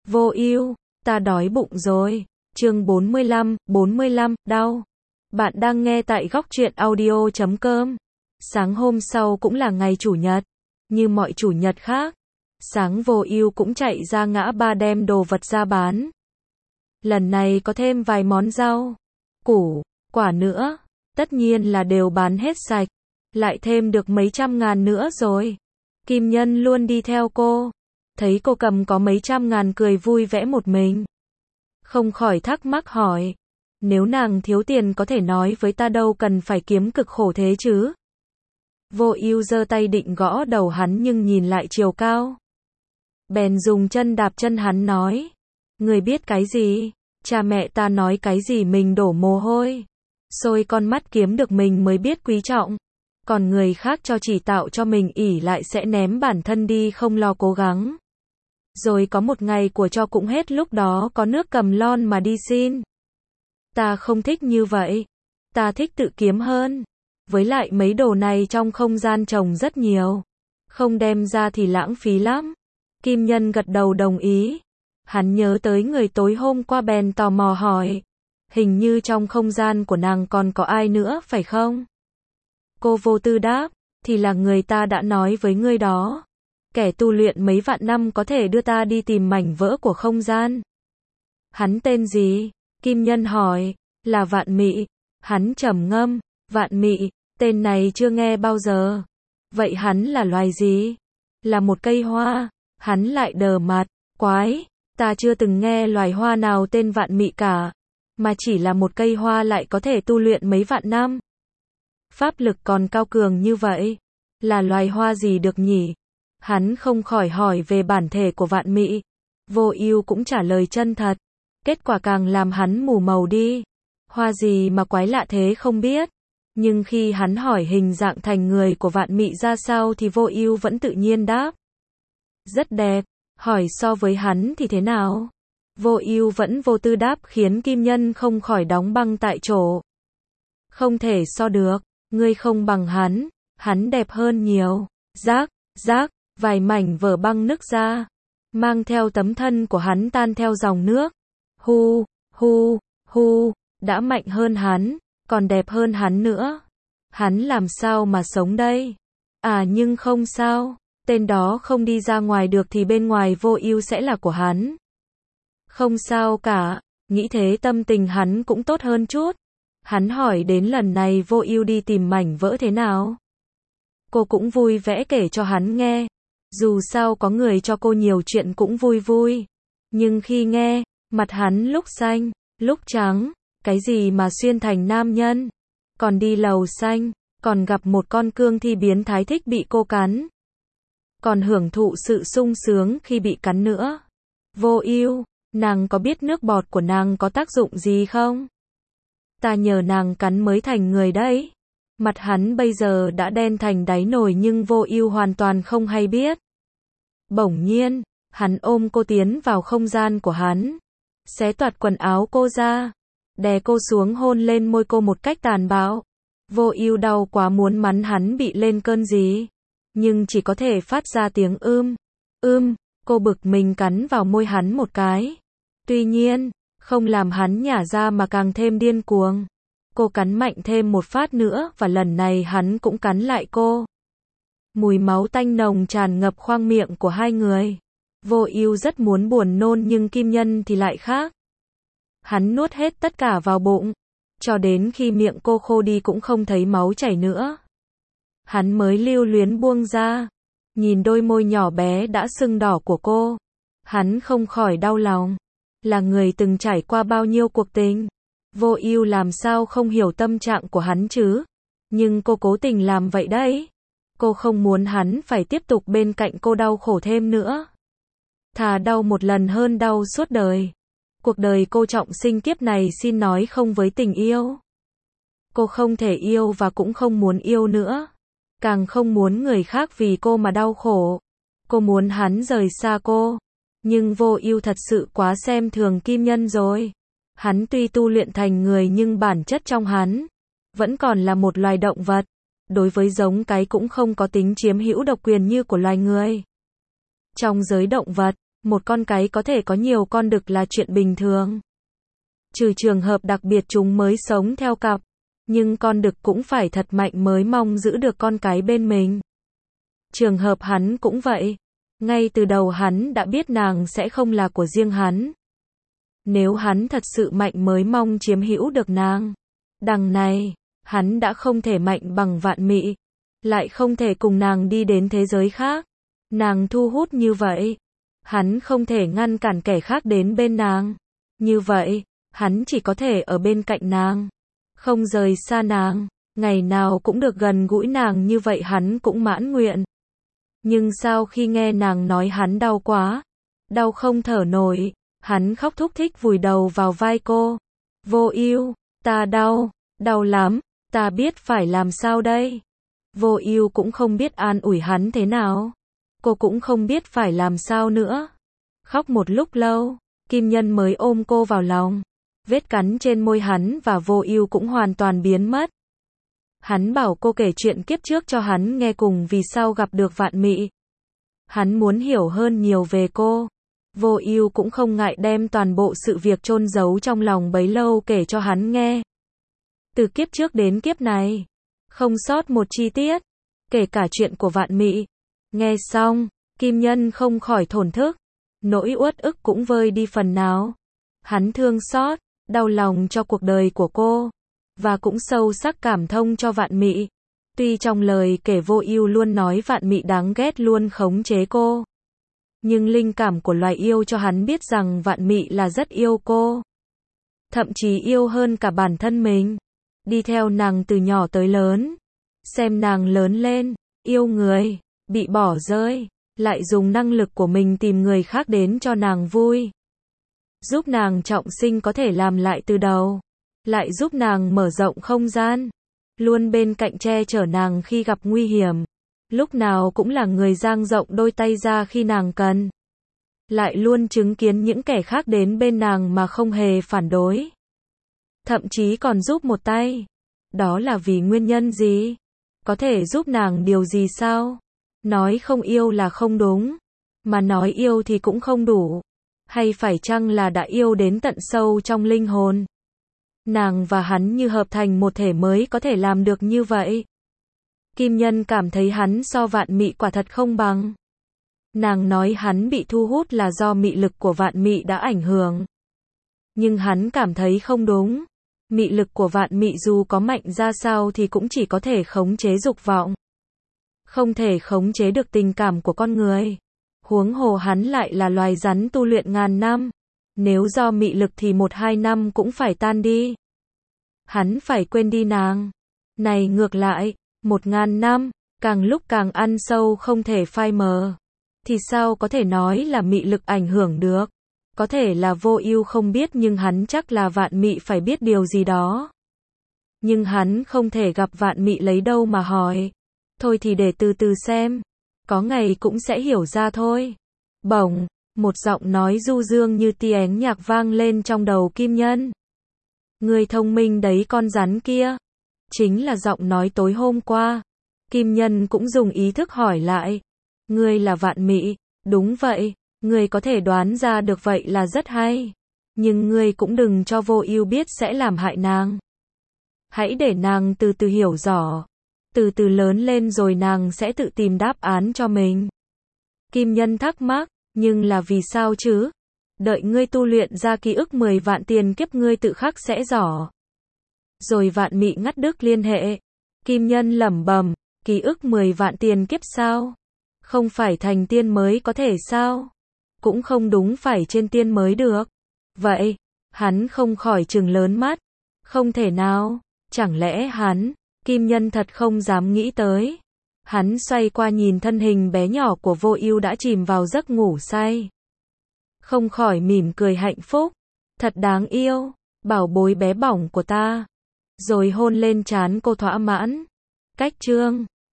Vô Ưu, ta đói bụng rồi. Chương 45, đau. Bạn đang nghe tại góc truyện audio.com. Sáng hôm sau cũng là ngày Chủ nhật. Như mọi Chủ nhật khác, sáng Vô Ưu cũng chạy ra ngã ba đem đồ vật ra bán. Lần này có thêm vài món rau, củ, quả nữa, tất nhiên là đều bán hết sạch. Lại thêm được mấy trăm ngàn nữa rồi. Kim Nhân luôn đi theo cô. Thấy cô cầm có mấy trăm ngàn cười vui vẻ một mình. Không khỏi thắc mắc hỏi. Nếu nàng thiếu tiền có thể nói với ta đâu cần phải kiếm cực khổ thế chứ. Vô Ưu giơ tay định gõ đầu hắn nhưng nhìn lại chiều cao. Bèn dùng chân đạp chân hắn nói. Người biết cái gì? Cha mẹ ta nói cái gì mình đổ mồ hôi. Sôi con mắt kiếm được mình mới biết quý trọng. Còn người khác cho chỉ tạo cho mình ỷ lại sẽ ném bản thân đi không lo cố gắng. Rồi có một ngày của cho cũng hết lúc đó có nước cầm lon mà đi xin. Ta không thích như vậy. Ta thích tự kiếm hơn. Với lại mấy đồ này trong không gian trồng rất nhiều. Không đem ra thì lãng phí lắm. Kim Nhân gật đầu đồng ý. Hắn nhớ tới người tối hôm qua bèn tò mò hỏi. Hình như trong không gian của nàng còn có ai nữa phải không? Cô vô tư đáp, thì là người ta đã nói với ngươi đó. Kẻ tu luyện mấy vạn năm có thể đưa ta đi tìm mảnh vỡ của không gian. Hắn tên gì? Kim Nhân hỏi, là Vạn Mị. Hắn trầm ngâm, Vạn Mị, tên này chưa nghe bao giờ. Vậy hắn là loài gì? Là một cây hoa. Hắn lại đờ mặt, quái, ta chưa từng nghe loài hoa nào tên Vạn Mị cả. Mà chỉ là một cây hoa lại có thể tu luyện mấy vạn năm. Pháp lực còn cao cường như vậy. Là loài hoa gì được nhỉ? Hắn không khỏi hỏi về bản thể của Vạn Mị. Vô Ưu cũng trả lời chân thật. Kết quả càng làm hắn mù màu đi. Hoa gì mà quái lạ thế không biết. Nhưng khi hắn hỏi hình dạng thành người của Vạn Mị ra sao thì Vô Ưu vẫn tự nhiên đáp. Rất đẹp. Hỏi so với hắn thì thế nào? Vô Ưu vẫn vô tư đáp khiến Kim Nhân không khỏi đóng băng tại chỗ. Không thể so được. Ngươi không bằng hắn đẹp hơn nhiều. Rác, vài mảnh vỡ băng nứt ra, mang theo tấm thân của hắn tan theo dòng nước. Hu, đã mạnh hơn hắn, còn đẹp hơn hắn nữa. Hắn làm sao mà sống đây? À nhưng không sao, tên đó không đi ra ngoài được thì bên ngoài Vô Ưu sẽ là của hắn. Không sao cả, nghĩ thế tâm tình hắn cũng tốt hơn chút. Hắn hỏi đến lần này Vô Ưu đi tìm mảnh vỡ thế nào. Cô cũng vui vẻ kể cho hắn nghe. Dù sao có người cho cô nhiều chuyện cũng vui vui. Nhưng khi nghe, mặt hắn lúc xanh, lúc trắng, cái gì mà xuyên thành nam nhân. Còn đi lầu xanh, còn gặp một con cương thi biến thái thích bị cô cắn. Còn hưởng thụ sự sung sướng khi bị cắn nữa. Vô Ưu, nàng có biết nước bọt của nàng có tác dụng gì không? Ta nhờ nàng cắn mới thành người đấy. Mặt hắn bây giờ đã đen thành đáy nồi nhưng Vô Ưu hoàn toàn không hay biết. Bỗng nhiên, hắn ôm cô tiến vào không gian của hắn. Xé toạc quần áo cô ra. Đè cô xuống hôn lên môi cô một cách tàn bạo. Vô Ưu đau quá muốn mắng hắn bị lên cơn gì. Nhưng chỉ có thể phát ra tiếng cô bực mình cắn vào môi hắn một cái. Tuy nhiên, không làm hắn nhả ra mà càng thêm điên cuồng. Cô cắn mạnh thêm một phát nữa và lần này hắn cũng cắn lại cô. Mùi máu tanh nồng tràn ngập khoang miệng của hai người. Vô Ưu rất muốn buồn nôn nhưng Kim Nhân thì lại khác. Hắn nuốt hết tất cả vào bụng. Cho đến khi miệng cô khô đi cũng không thấy máu chảy nữa. Hắn mới lưu luyến buông ra. Nhìn đôi môi nhỏ bé đã sưng đỏ của cô. Hắn không khỏi đau lòng. Là người từng trải qua bao nhiêu cuộc tình. Vô Ưu làm sao không hiểu tâm trạng của hắn chứ. Nhưng cô cố tình làm vậy đấy. Cô không muốn hắn phải tiếp tục bên cạnh cô đau khổ thêm nữa. Thà đau một lần hơn đau suốt đời. Cuộc đời cô trọng sinh kiếp này xin nói không với tình yêu. Cô không thể yêu và cũng không muốn yêu nữa. Càng không muốn người khác vì cô mà đau khổ. Cô muốn hắn rời xa cô. Nhưng Vô Ưu thật sự quá xem thường Kim Nhân rồi. Hắn tuy tu luyện thành người nhưng bản chất trong hắn vẫn còn là một loài động vật. Đối với giống cái cũng không có tính chiếm hữu độc quyền như của loài người. Trong giới động vật, Một con cái có thể có nhiều con đực là chuyện bình thường. Trừ trường hợp đặc biệt chúng mới sống theo cặp. Nhưng con đực cũng phải thật mạnh mới mong giữ được con cái bên mình. Trường hợp hắn cũng vậy. Ngay từ đầu hắn đã biết nàng sẽ không là của riêng hắn. Nếu hắn thật sự mạnh mới mong chiếm hữu được nàng. Đằng này, hắn đã không thể mạnh bằng Vạn Mị. Lại không thể cùng nàng đi đến thế giới khác. Nàng thu hút như vậy. Hắn không thể ngăn cản kẻ khác đến bên nàng. Như vậy, hắn chỉ có thể ở bên cạnh nàng. Không rời xa nàng. Ngày nào cũng được gần gũi nàng như vậy hắn cũng mãn nguyện. Nhưng sau khi nghe nàng nói hắn đau quá. Đau không thở nổi. Hắn khóc thúc thích vùi đầu vào vai cô. Vô Ưu, ta đau, đau lắm, ta biết phải làm sao đây. Vô Ưu cũng không biết an ủi hắn thế nào. Cô cũng không biết phải làm sao nữa. Khóc một lúc lâu, Kim Nhân mới ôm cô vào lòng. Vết cắn trên môi hắn và Vô Ưu cũng hoàn toàn biến mất. Hắn bảo cô kể chuyện kiếp trước cho hắn nghe cùng vì sao gặp được Vạn Mị. Hắn muốn hiểu hơn nhiều về cô. Vô Ưu cũng không ngại đem toàn bộ sự việc chôn giấu trong lòng bấy lâu kể cho hắn nghe. Từ kiếp trước đến kiếp này, không sót một chi tiết, kể cả chuyện của Vạn Mị. Nghe xong, Kim Nhân không khỏi thổn thức, nỗi uất ức cũng vơi đi phần nào. Hắn thương xót, đau lòng cho cuộc đời của cô, và cũng sâu sắc cảm thông cho Vạn Mị. Tuy trong lời kể Vô Ưu luôn nói Vạn Mị đáng ghét luôn khống chế cô. Nhưng linh cảm của loài yêu cho hắn biết rằng Vạn Mị là rất yêu cô. Thậm chí yêu hơn cả bản thân mình. Đi theo nàng từ nhỏ tới lớn. Xem nàng lớn lên, yêu người, bị bỏ rơi, lại dùng năng lực của mình tìm người khác đến cho nàng vui. Giúp nàng trọng sinh có thể làm lại từ đầu. Lại giúp nàng mở rộng không gian. Luôn bên cạnh che chở nàng khi gặp nguy hiểm. Lúc nào cũng là người dang rộng đôi tay ra khi nàng cần. Lại luôn chứng kiến những kẻ khác đến bên nàng mà không hề phản đối. Thậm chí còn giúp một tay. Đó là vì nguyên nhân gì? Có thể giúp nàng điều gì sao? Nói không yêu là không đúng. Mà nói yêu thì cũng không đủ. Hay phải chăng là đã yêu đến tận sâu trong linh hồn? Nàng và hắn như hợp thành một thể mới có thể làm được như vậy. Kim Nhân cảm thấy hắn so Vạn Mị quả thật không bằng. Nàng nói hắn bị thu hút là do mị lực của Vạn Mị đã ảnh hưởng. Nhưng hắn cảm thấy không đúng. Mị lực của Vạn Mị dù có mạnh ra sao thì cũng chỉ có thể khống chế dục vọng. Không thể khống chế được tình cảm của con người. Huống hồ hắn lại là loài rắn tu luyện ngàn năm. Nếu do mị lực thì 1-2 năm cũng phải tan đi. Hắn phải quên đi nàng. Này ngược lại, 1000 năm, càng lúc càng ăn sâu không thể phai mờ. Thì sao có thể nói là mị lực ảnh hưởng được? Có thể là Vô Ưu không biết nhưng hắn chắc là Vạn Mị phải biết điều gì đó. Nhưng hắn không thể gặp Vạn Mị lấy đâu mà hỏi. Thôi thì để từ từ xem. Có ngày cũng sẽ hiểu ra thôi. Bỗng, một giọng nói du dương như tiếng nhạc vang lên trong đầu Kim Nhân. Người thông minh đấy con rắn kia. Chính là giọng nói tối hôm qua. Kim Nhân cũng dùng ý thức hỏi lại. Ngươi là Vạn Mị, đúng vậy, ngươi có thể đoán ra được vậy là rất hay. Nhưng ngươi cũng đừng cho Vô Ưu biết sẽ làm hại nàng. Hãy để nàng từ từ hiểu rõ. Từ từ lớn lên rồi nàng sẽ tự tìm đáp án cho mình. Kim Nhân thắc mắc, nhưng là vì sao chứ? Đợi ngươi tu luyện ra ký ức 10 vạn tiền kiếp ngươi tự khắc sẽ rõ. Rồi Vạn Mị ngắt đứt liên hệ. Kim Nhân lẩm bẩm, ký ức 10 vạn tiền kiếp sao? Không phải thành tiên mới có thể sao? Cũng không đúng phải trên tiên mới được. Vậy, hắn không khỏi trừng lớn mắt. Không thể nào, chẳng lẽ hắn, Kim Nhân thật không dám nghĩ tới. Hắn xoay qua nhìn thân hình bé nhỏ của Vô Ưu đã chìm vào giấc ngủ say. Không khỏi mỉm cười hạnh phúc. Thật đáng yêu, bảo bối bé bỏng của ta. Rồi hôn lên trán cô thỏa mãn. Cách chương